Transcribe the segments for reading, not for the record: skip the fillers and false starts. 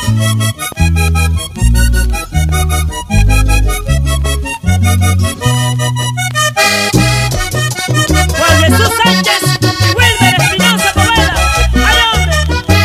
Juan Jesús Sánchez, Wilmer Espinosa Poveda, ¡ay, hombre!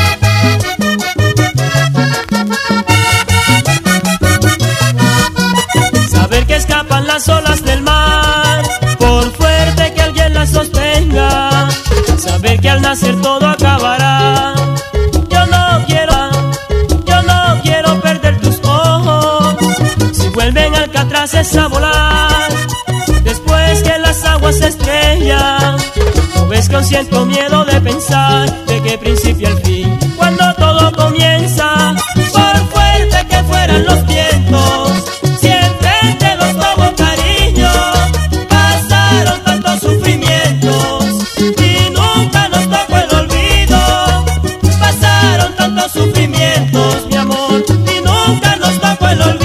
Saber que escapan las olas del mar, por fuerte que alguien las sostenga. Saber que al nacer todo acabará. Yo no quiero perder tus ojos. Si vuelven alcatraces a volar, después que las aguas se estrellan, ¿no ves que aún siento miedo de pensar de qué principio al fin? Cuando todo comienza, por fuerte que fueran los vientos, siempre te los tomo cariño. Pasaron tantos sufrimientos y nunca nos tocó el olvido. Pasaron tantos sufrimientos, mi amor, y nunca nos tocó el olvido.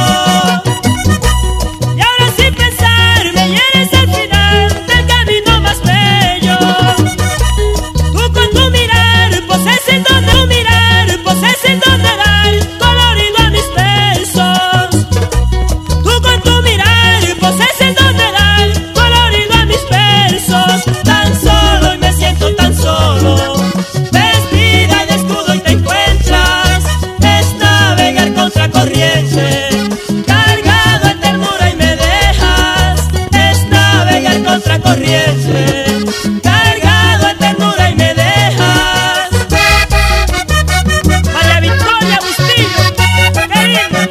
Y ahora sin pensar me hieres al final del camino más bello. Tú con tu mirar posees el don de mirar, posees el don de dar colorido a mis versos. Tú con tu mirar posees el don de dar colorido a mis versos. Tan solo y me siento tan solo, vestida de escudo y te encuentras. Es navegar contra corriente, cargado en ternura y me dejas. Es navegar contra corriente, cargado en ternura y me dejas. María Victoria Bustillo, querida.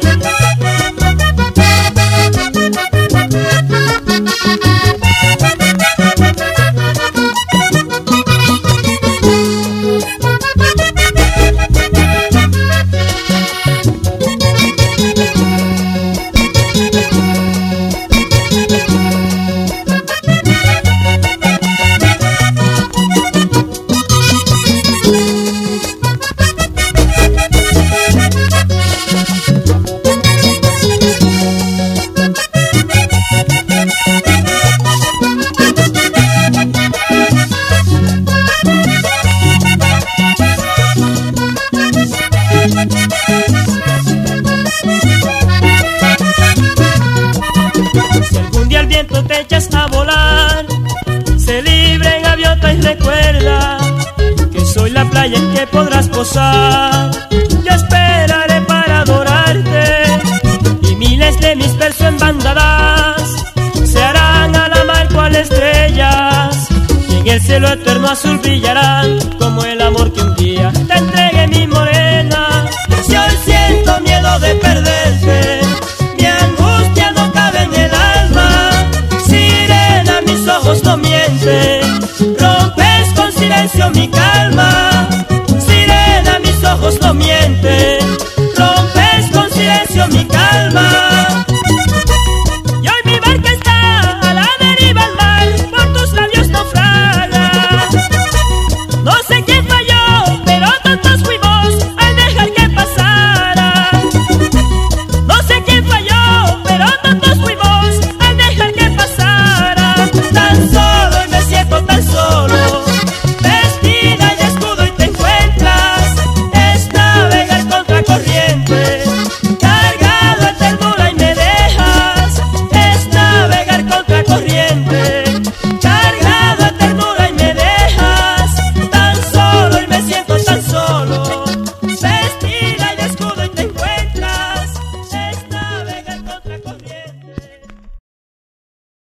Si algún día el viento te echas a volar, sé libre en gaviota y recuerda que soy la playa en que podrás posar. Yo esperaré para adorarte y miles de mis versos en bandadas se harán a la mar cual estrellas, y en el cielo eterno azul brillarán como el amor que un día te entregué, mi morena. Si hoy siento miedo de perderte, mi angustia no cabe en el alma. Sirena, mis ojos no mienten, rompes con silencio mi calma. Sirena, mis ojos no mienten, rompes con silencio mi calma.